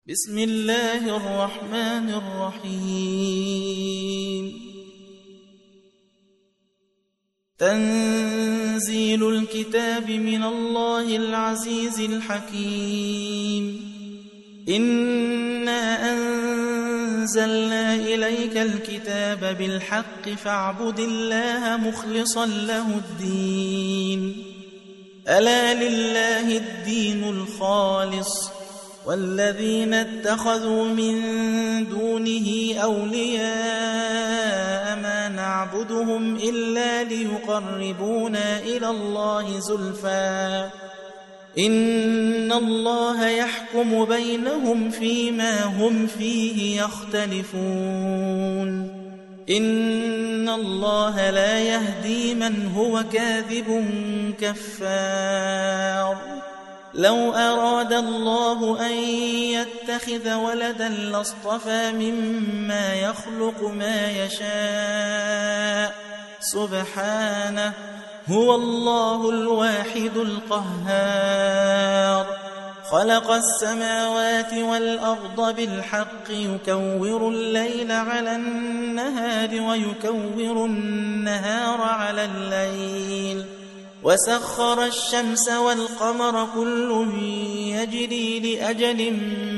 بسم الله الرحمن الرحيم تنزيل الكتاب من الله العزيز الحكيم إنا أنزلنا إليك الكتاب بالحق فاعبد الله مخلصا له الدين ألا لله الدين الخالص والذين اتخذوا من دونه أولياء ما نعبدهم إلا ليقربونا إلى الله زلفى إن الله يحكم بينهم فيما هم فيه يختلفون إن الله لا يهدي من هو كاذب كفار لو أراد الله أن يتخذ ولدا لاصطفى مما يخلق ما يشاء سبحانه هو الله الواحد القهار خلق السماوات والأرض بالحق يكور الليل على النهار ويكور النهار على الليل وسخر الشمس والقمر كل يجري لأجل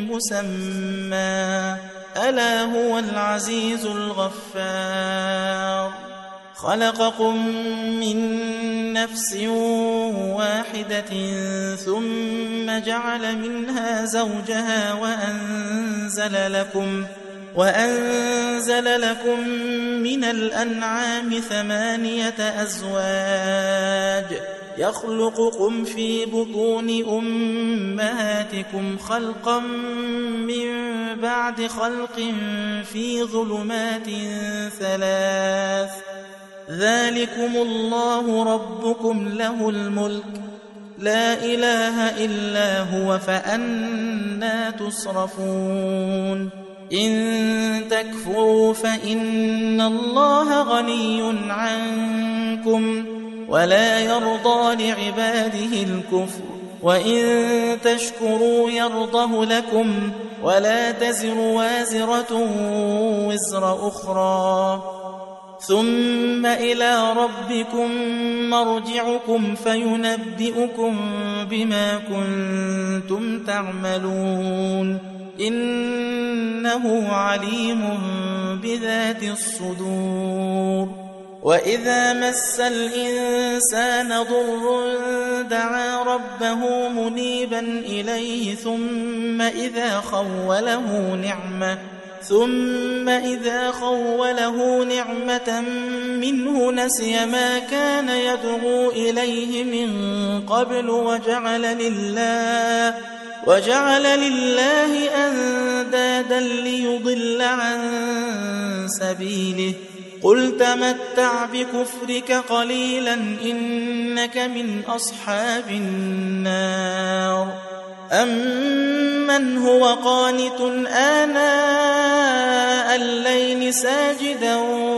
مسمى ألا هو العزيز الغفار خلقكم من نفس واحدة ثم جعل منها زوجها وأنزل لكم من الأنعام 8 أزواج يخلقكم في بطون أمهاتكم خلقا من بعد خلق في ظلمات 3 ذلكم الله ربكم له الملك لا إله إلا هو فأنى تصرفون إن تكفروا فإن الله غني عنكم ولا يرضى لعباده الكفر وإن تشكروا يرضه لكم ولا تزر وازرة وزر أخرى ثم إلى ربكم مرجعكم فينبئكم بما كنتم تعملون إنه عليم بذات الصدور وإذا مس الإنسان ضر دعا ربه منيبا إليه ثم إذا خوله نعمة منه نسي ما كان يدعو إليه من قبل وجعل لله أندادا ليضل عن سبيله قل تمتع بكفرك قليلا إنك من أصحاب النار أمن هو قانت آناء الليل ساجدا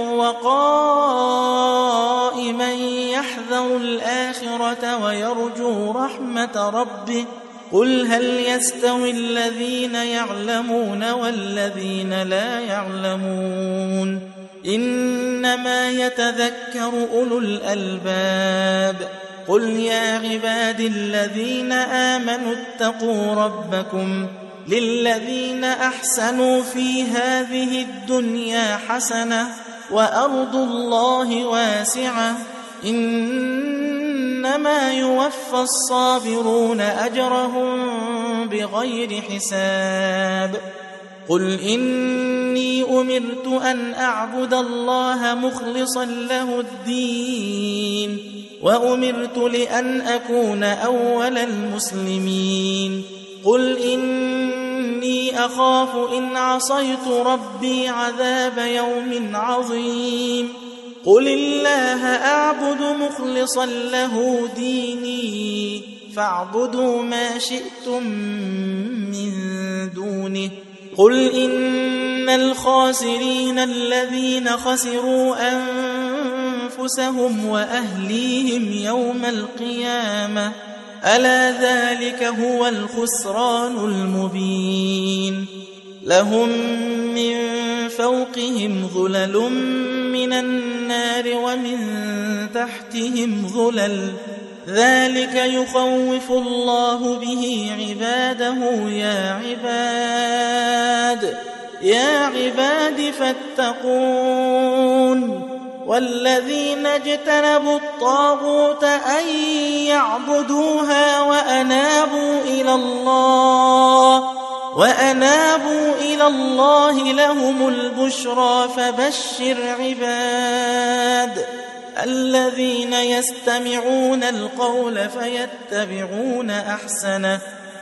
وقائما يحذر الآخرة ويرجو رحمة ربه قل هل يستوي الذين يعلمون والذين لا يعلمون إنما يتذكر أولو الألباب قل يا عباد الذين آمنوا اتقوا ربكم للذين أحسنوا في هذه الدنيا حسنة وأرض الله واسعة إنما يوفى الصابرون أجرهم بغير حساب قل إني أمرت أن أعبد الله مخلصا له الدين وأمرت لأن أكون أول المسلمين قل إني أخاف إن عصيت ربي عذاب يوم عظيم قل الله أعبد مخلصا له ديني فاعبدوا ما شئتم من دونه قل إن الخاسرين الذين خسروا أنفسهم وأهليهم يوم القيامة ألا ذلك هو الخسران المبين لهم من فوقهم ظلل من النار ومن تحتهم ظلل ذلك يخوف الله به عباده يا عباد فاتقون والذين اجتنبوا الطاغوت أن يعبدوها وأنابوا إلى الله لهم البشرى فبشر عباد الذين يستمعون القول فيتبعون أحسنه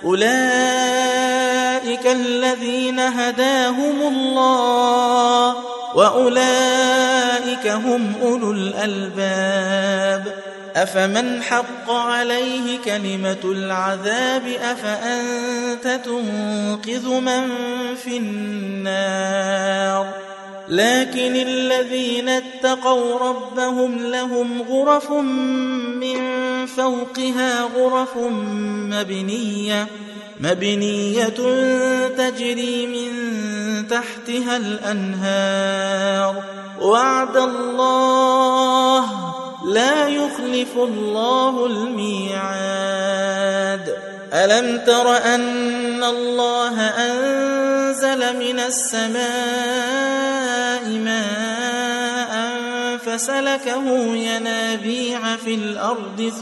أولئك الذين هداهم الله وأولئك هم أولو الألباب أفمن حق عليه كلمة العذاب أفأنت تنقذ من في النار لكن الذين اتقوا ربهم لهم غرف من فوقها غرف مبنية تجري من تحتها الأنهار وعد الله لا يخلف الله الميعاد ألم تر أن الله أنزل من السماء ماء فسلكه ينابيع في الأرض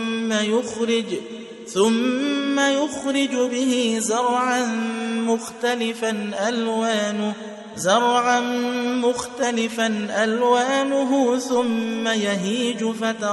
ثم يخرج به زرعا مختلفا ألوانه ثم يهيج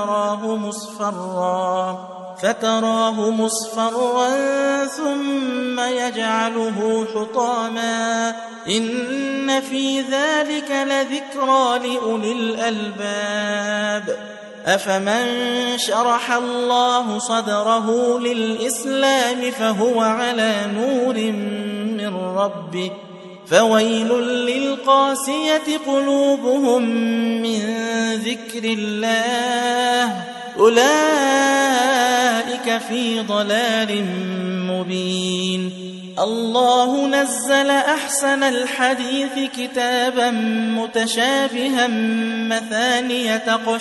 فتراه مصفرا ثم يجعله حطاما إن في ذلك لذكرى لأولي الألباب أفمن شرح الله صدره للإسلام فهو على نور من ربه فويل للقاسية قلوبهم من ذكر الله أولئك في ضلال مبين الله نزل أحسن الحديث كتابا متشابها مثانية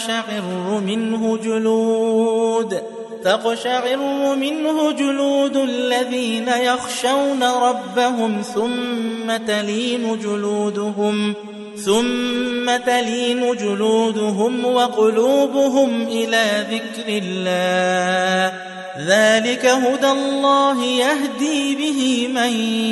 تقشعر منه جلود الذين يخشون ربهم ثم تلين جلودهم وقلوبهم إلى ذكر الله ذلك هدى الله يهدي به من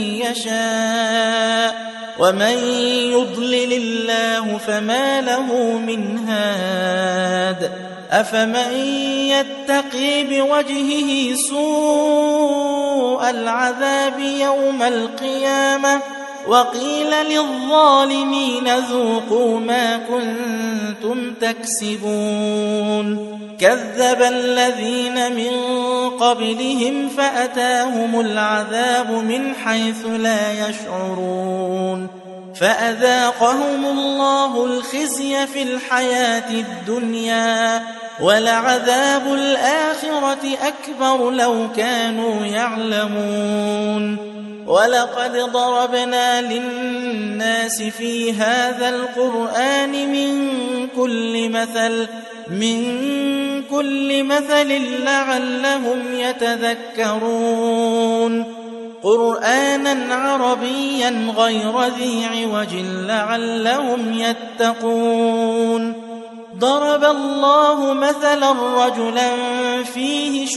يشاء ومن يضلل الله فما له من هاد أفمن يتقي بوجهه سوء العذاب يوم القيامة وقيل للظالمين ذوقوا ما كنتم تكسبون كذب الذين من قبلهم فأتاهم العذاب من حيث لا يشعرون فأذاقهم الله الخزي في الحياة الدنيا ولعذاب الآخرة أكبر لو كانوا يعلمون ولقد ضربنا للناس في هذا القرآن من كل مثل لعلهم يتذكرون قرآنا عربيا غير ذي عوج لعلهم يتقون ضرب الله مثلا رجلا فيه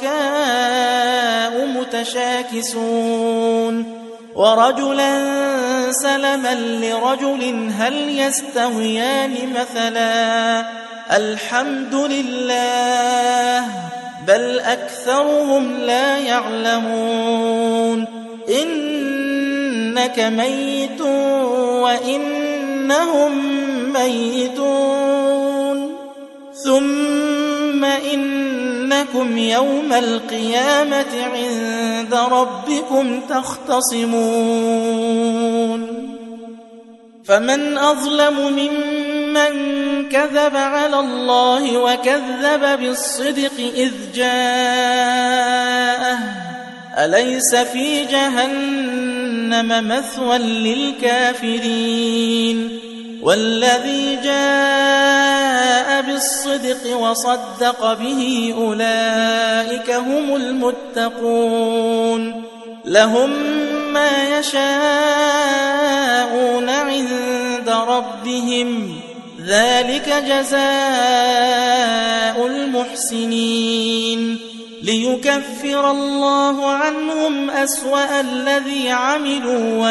شركاء متشاكسون ورجلا سلما لرجل هل يستويان مثلا الحمد لله بل أكثرهم لا يعلمون إنك ميت وإنهم ميتون ثم إنكم يوم القيامة عند ربكم تختصمون فمن أظلم ممن كذب على الله وكذب بالصدق إذ جاءه أليس في جهنم جهنم مثوى للكافرين والذي جاء بالصدق وصدق به أولئك هم المتقون لهم ما يشاءون عند ربهم ذلك جزاء المحسنين ليكفر الله عنهم أسوأ الذي عملوا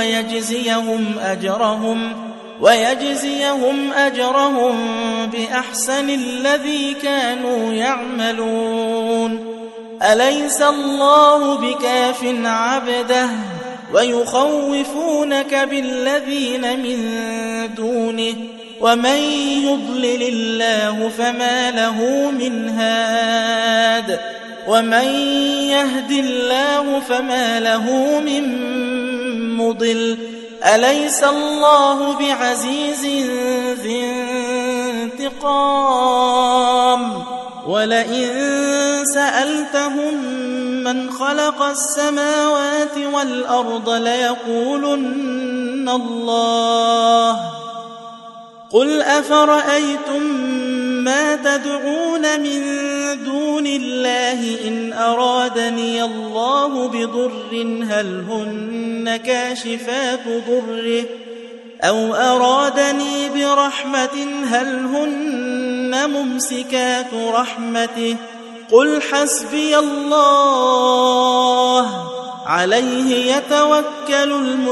ويجزيهم أجرهم بأحسن الذي كانوا يعملون أليس الله بكاف عبده ويخوفونك بالذين من دونه ومن يضلل الله فما له من هاد ومن يهد الله فما له من مضل أليس الله بعزيز ذي انتقام ولئن سألتهم من خلق السماوات والأرض ليقولن الله قل أفرأيتم ما تدعون من دون الله إن أرادني الله بضر هل هن كاشفات ضره أو أرادني برحمة هل هن ممسكات رحمته قل حسبي الله عليه يتوكل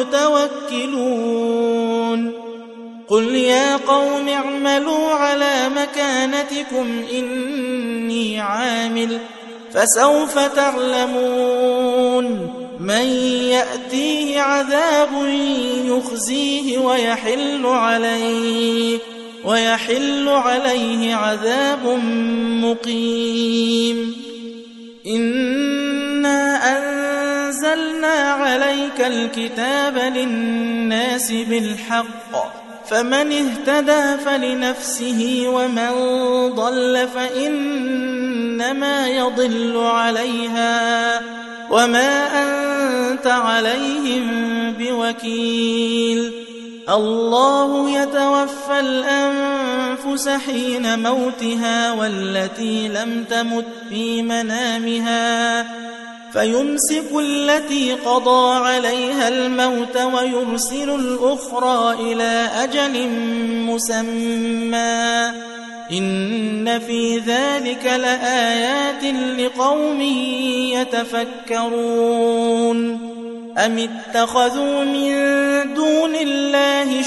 المتوكلون قل يا قوم اعملوا على مكانتكم إني عامل فسوف تعلمون من يأتيه عذاب يخزيه ويحل عليه عذاب مقيم إنا أنزلنا عليك الكتاب للناس بالحق فمن اهتدى فلنفسه ومن ضل فإنما يضل عليها وما أنت عليهم بوكيل الله يتوفى الأنفس حين موتها والتي لم تمت في منامها فيمسك التي قضى عليها الموت ويرسل الأخرى إلى أجل مسمى إن في ذلك لآيات لقوم يتفكرون أم اتخذوا من دون الله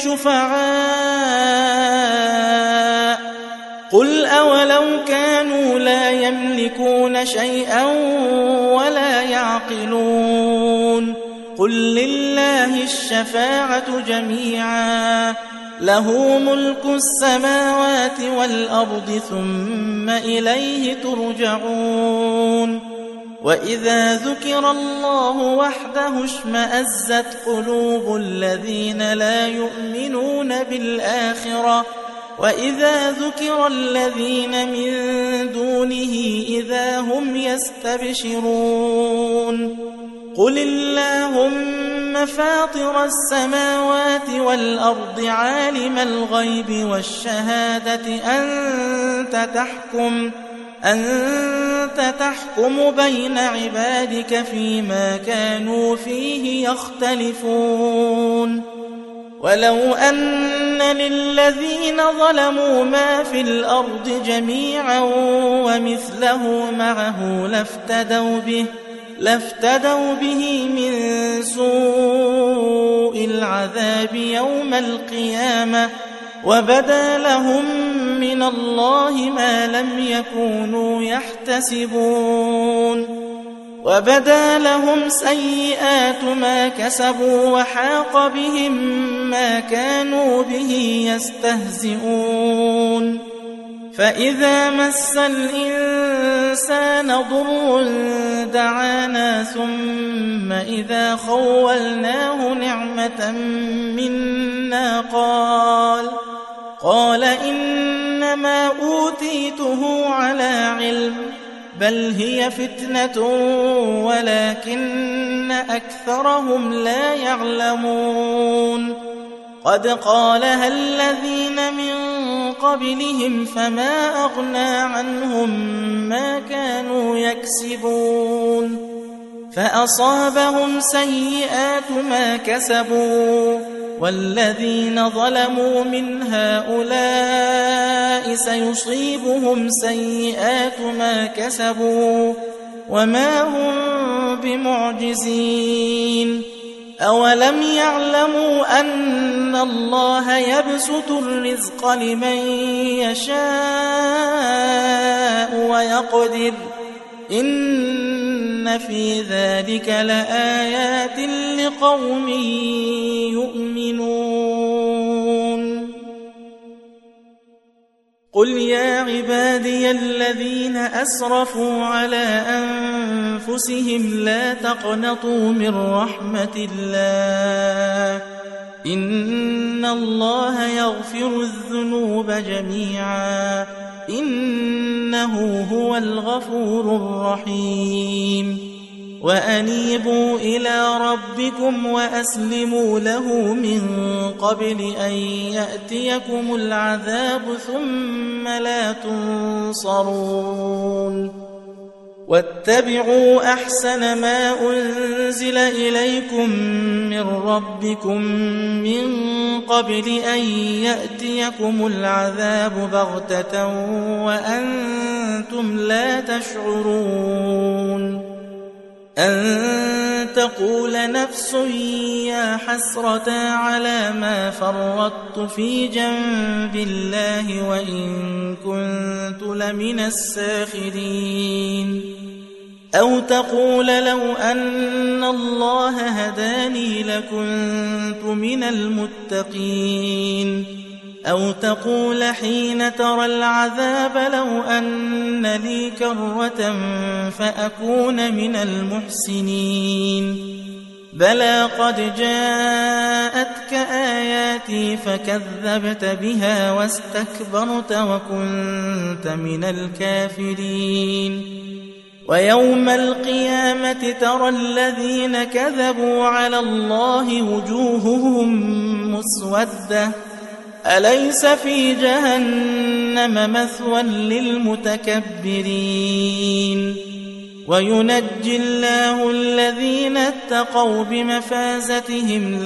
شفعاء قل أولو كانوا لا يملكون شيئا ولا يعقلون قل لله الشفاعة جميعا له ملك السماوات والأرض ثم إليه ترجعون وإذا ذكر الله وحده اشمأزت قلوب الذين لا يؤمنون بالآخرة وإذا ذكر الذين من دونه إذا هم يستبشرون قل اللهم فاطر السماوات والأرض عالم الغيب والشهادة أنت تحكم بين عبادك فيما كانوا فيه يختلفون ولو أن للذين ظلموا ما في الأرض جميعا ومثله معه لافتدوا به من سوء العذاب يوم القيامة وبدا لهم من الله ما لم يكونوا يحتسبون وبدا لهم سيئات ما كسبوا وحاق بهم ما كانوا به يستهزئون فإذا مس الإنسان ضر دعانا ثم إذا خولناه نعمة منا قال إنما أوتيته على علم بل هي فتنة ولكن أكثرهم لا يعلمون قد قالها الذين من قبلهم فما أغنى عنهم ما كانوا يكسبون فأصابهم سيئات ما كسبوا والذين ظلموا من هؤلاء سيصيبهم سيئات ما كسبوا وما هم بمعجزين أولم يعلموا أن الله يبسط الرزق لمن يشاء ويقدر إن في ذلك لآيات لقوم يؤمنون قل يا عبادي الذين أسرفوا على أنفسهم لا تقنطوا من رحمة الله إن الله يغفر الذنوب جميعا إنه هو الغفور الرحيم وأنيبوا إلى ربكم وأسلموا له من قبل أن يأتيكم العذاب ثم لا تنصرون واتبعوا أحسن ما أنزل إليكم من ربكم من قبل أن يأتيكم العذاب بغتة وأنتم لا تشعرون أن تقول نفس يا حسرة على ما فرطت في جنب الله وإن كنت لمن الساخرين أو تقول لو أن الله هداني لكنت من المتقين أو تقول حين ترى العذاب لو أن لي كرة فأكون من المحسنين بلى قد جاءتك آياتي فكذبت بها واستكبرت وكنت من الكافرين ويوم القيامة ترى الذين كذبوا على الله وجوههم مسودة أليس في جهنم مثوى للمتكبرين وينجي الله الذين اتقوا بمفازتهم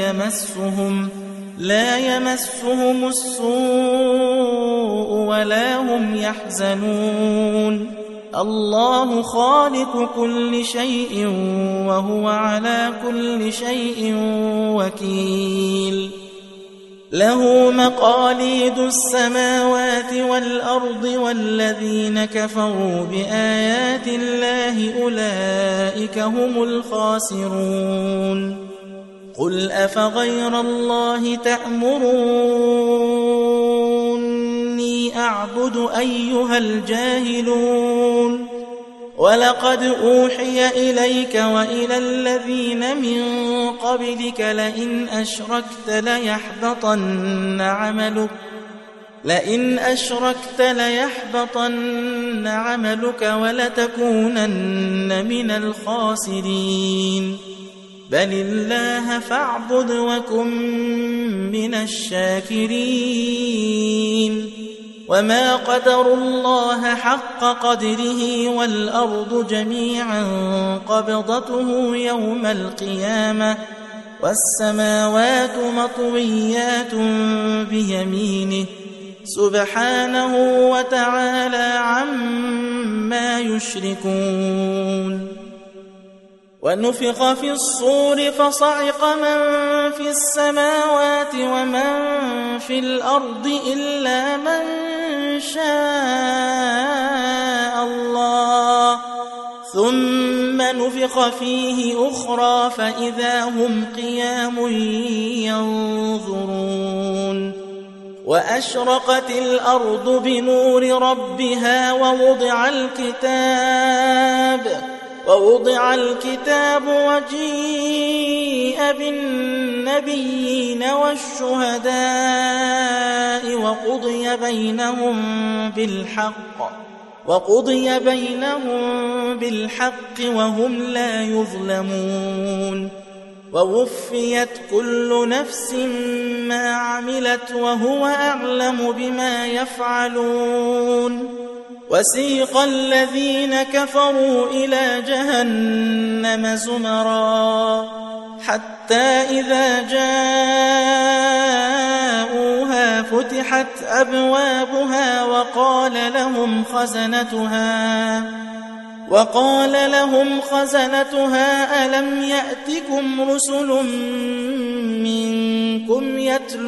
لا يمسهم السوء ولا هم يحزنون الله خالق كل شيء وهو على كل شيء وكيل له مقاليد السماوات والأرض والذين كفروا بآيات الله أولئك هم الخاسرون قل أفغير الله تأمروني أعبد أيها الجاهلون ولقد أوحي إليك وإلى الذين من قبلك لئن أشركت ليحبطن عملك ولتكونن من الخاسرين بل الله فاعبد وكن من الشاكرين وما قدروا الله حق قدره والأرض جميعا قبضته يوم القيامة والسماوات مطويات بيمينه سبحانه وتعالى عما يشركون ونفخ في الصور فصعق من في السماوات ومن في الأرض إلا من شاء الله ثم نفخ فيه أخرى فإذا هم قيام ينظرون وأشرقت الأرض بنور ربها ووضع الكتاب وجيء بالنبيين والشهداء وقضي بينهم بالحق وقضي بينهم بالحق وهم لا يظلمون ووفيت كل نفس ما عملت وهو أعلم بما يفعلون وسيق الذين كفروا إلى جهنم زمرا حتى إذا جاءوها فتحت أبوابها وقال لهم خزنتها ألم يأتكم رسل منكم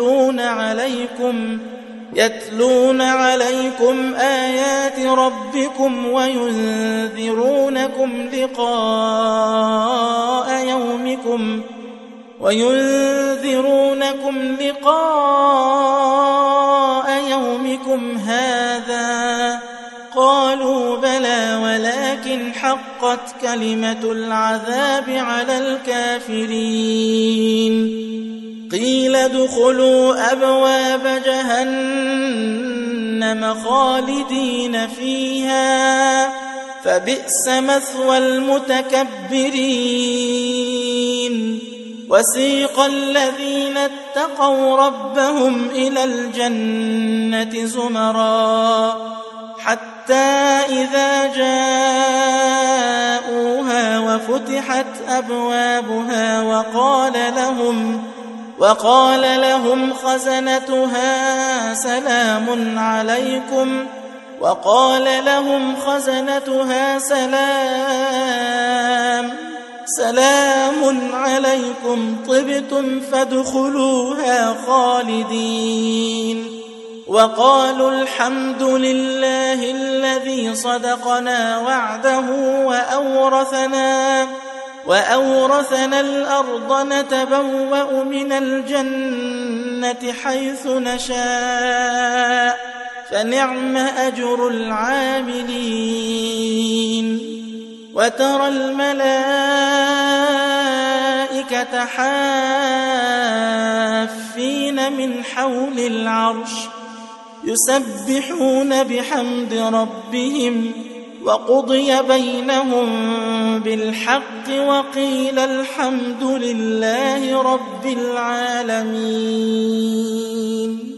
يتلون عليكم آيات ربكم وينذرونكم لقاء يومكم هذا قالوا بلى ولكن حقت كلمة العذاب على الكافرين قيل ادخلوا أبواب جهنم خالدين فيها فبئس مثوى المتكبرين وسيق الذين اتقوا ربهم إلى الجنة زمرا حتى إذا جاءوها وفتحت أبوابها وقال لهم خزنتها سلام عليكم طبتم فادخلوها خالدين وقالوا الحمد لله الذي صدقنا وعده وأورثنا الأرض نتبوأ من الجنة حيث نشاء فنعم أجر العاملين وترى الملائكة حافين من حول العرش يسبحون بحمد ربهم وقضي بينهم بالحق وقيل الحمد لله رب العالمين.